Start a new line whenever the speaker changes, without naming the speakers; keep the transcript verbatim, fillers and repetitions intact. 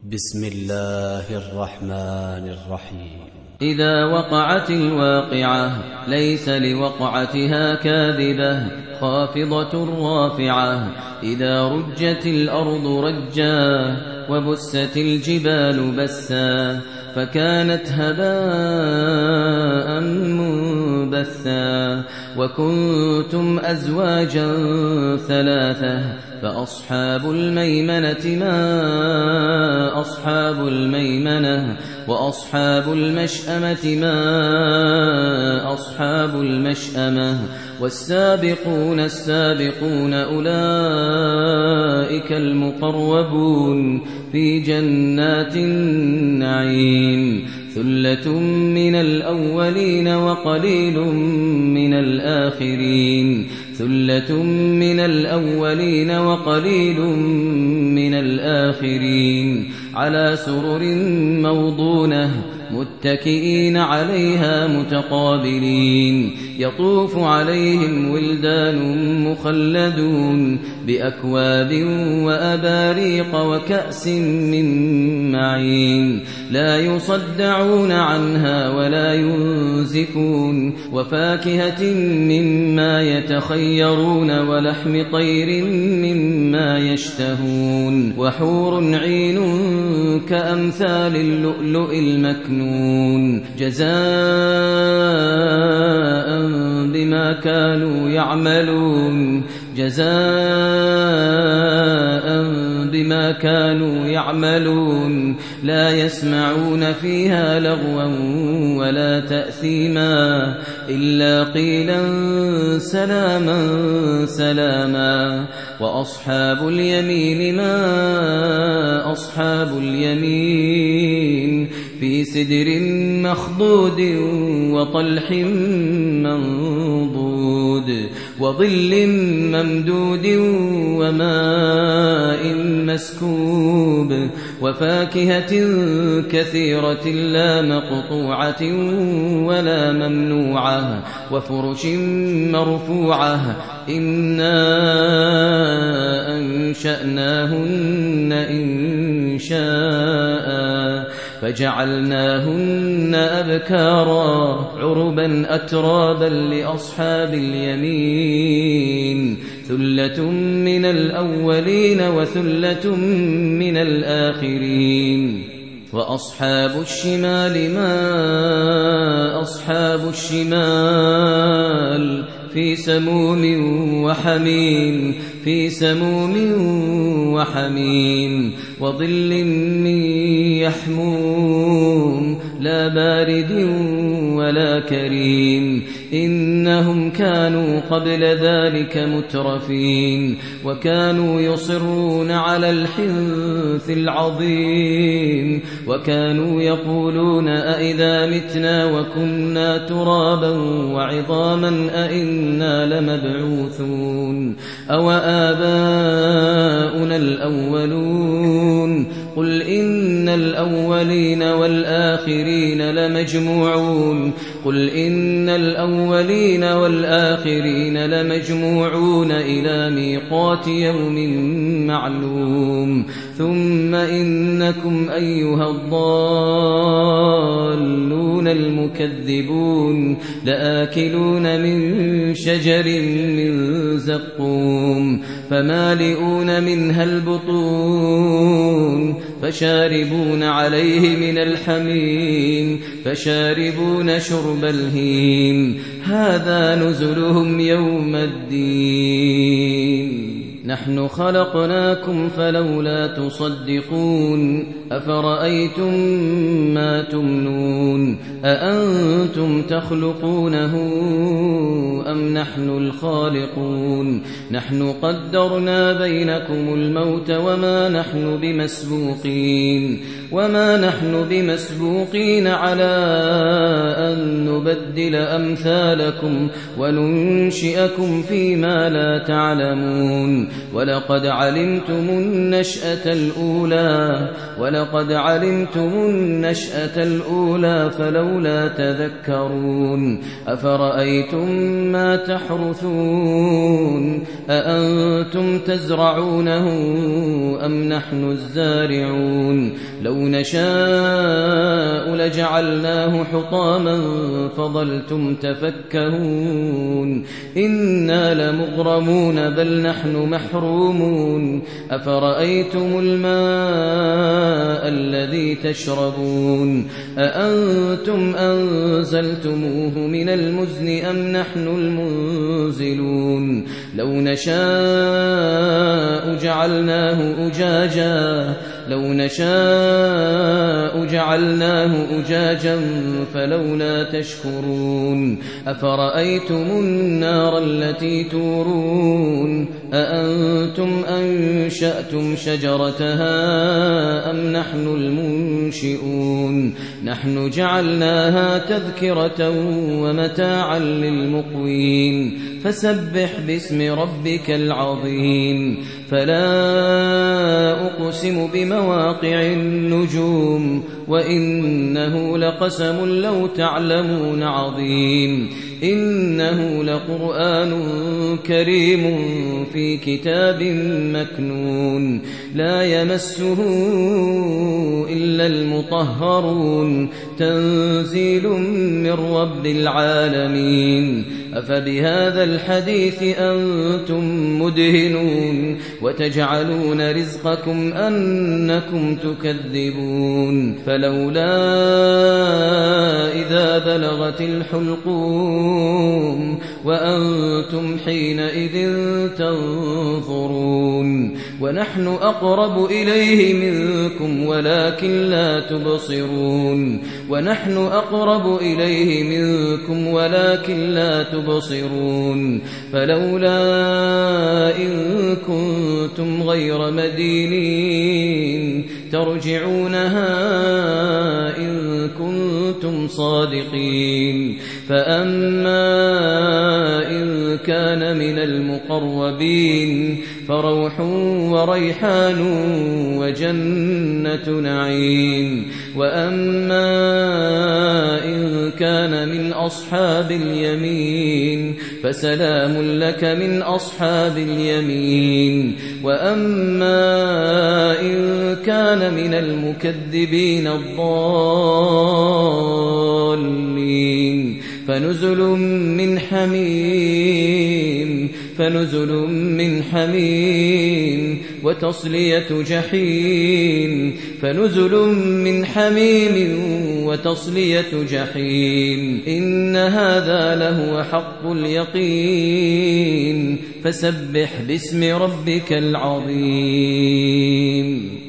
بسم الله الرحمن الرحيم.
إذا وقعت الواقعة ليس لوقعتها كاذبة خافضة رافعة. إذا رجت الأرض رجا وبست الجبال بسا فكانت هباء منبثا. وكنتم أزواجا ثلاثة فأصحاب الميمنة ما أصحاب الميمنة وأصحاب المشأمة ما أصحاب المشأمة. والسابقون السابقون أولئك المقربون في جنات النعيم. ثلة من الأولين وقليل من الآخرين ثلة من الأولين وقليل من الآخرين. على سرر موضونة متكئين عليها متقابلين. يطوف عليهم ولدان مخلدون بأكواب وأباريق وكأس من معين. لا يصدعون عنها ولا ينزفون. وفاكهة مما يتخيرون ولحم طير مما يشتهون. وحور عين كأمثال اللؤلؤ المكنون جزاء بما كانوا يعملون جزاء بما كانوا يعملون. لا يسمعون فيها لغوا ولا تأثيما إلا قيلا سلاما سلاما. وأصحاب اليمين ما أصحاب اليمين في سدر مخضود وطلح منضود وظل ممدود وماء مسكوب. وفاكهة كثيرة لا مقطوعة ولا ممنوعة. وفرش مرفوعة إنا أنشأناهن إنشاء فجعلناهن أبكارا عربا أترابا لأصحاب اليمين. ثلة من الأولين وثلة من الآخرين. وأصحاب الشمال ما أصحاب الشمال في سموم وحميم في سموم وحميم. وظل من يحموم لا بارد ولا كريم. إنهم كانوا قبل ذلك مترفين وكانوا يصرون على الحنث العظيم. وكانوا يقولون أئذا متنا وكنا ترابا وعظاما أئنا لمبعوثون أو آباؤنا الأولون. قل إن الأولين والآخرين لمجموعون قل إن الأولين والآخرين لمجموعون إلى ميقات يوم معلوم. ثم إنكم أيها الضالون المكذبون لآكلون من شجر من زقوم فمالئون منها البطون فشاربون عليه من الحميم فشاربون شرب الهيم. هذا نزلهم يوم الدين. نحن خلقناكم فلولا تصدقون. أفرأيتم ما تمنون أأنتم تخلقونه أم نحن الخالقون. نحن قدرنا بينكم الموت وما نحن بمسبوقين وما نحن بمسبوقين على أن نبدل أمثالكم وننشئكم فيما لا تعلمون. ولقد علمتم النشأة الأولى ولقد علمتم النشأة الأولى فلولا تذكرون أفرأيتم ما تحرثون أأنتم تزرعونه أم نحن الزارعون لو نشاء لجعلناه حطاما فظلتم تفكهون إنا لمغرمون بل نحن محرومون أفرأيتم الماء الذي تشربون أأنتم أنزلتموه من المزن أم نحن المنزلون لو نشاء جعلناه أجاجا لو نشاء جعلناه أجاجا فلولا تشكرون أفرأيتم النار التي تورون أأنتم أنشأتم شجرتها أم نحن المنشئون نحن جعلناها تذكرة ومتاعا للمقوين فسبح باسم ربك العظيم فلا أقسم بمواقع النجوم وإنه لقسم لو تعلمون عظيم إنه لقرآن كريم في كتاب مكنون لا يمسه إلا المطهرون تنزيل من رب العالمين أفبهذا الحديث أنتم مدهنون وتجعلون رزقكم أنكم تكذبون فلولا إذا بلغت الحلقوم وأنتم حينئذ تنظرون ونحن أقرب إليه منكم ولكن لا تبصرون ونحن أقرب إليه منكم ولكن لا تبصرون فلولا إن كنتم غير مدينين ترجعونها إن كنتم صادقين فأما إن كان من المقربين فروح وريحان وجنة نعيم وأما إن كان من أصحاب اليمين فسلام لك من أصحاب اليمين وأما إن كان من المكذبين الضالين فنزل من حميم فنزل من حميم وتصلية جحيم فنزل من حميم وتصلية جحيم إن هذا لهو حق اليقين فسبح باسم ربك العظيم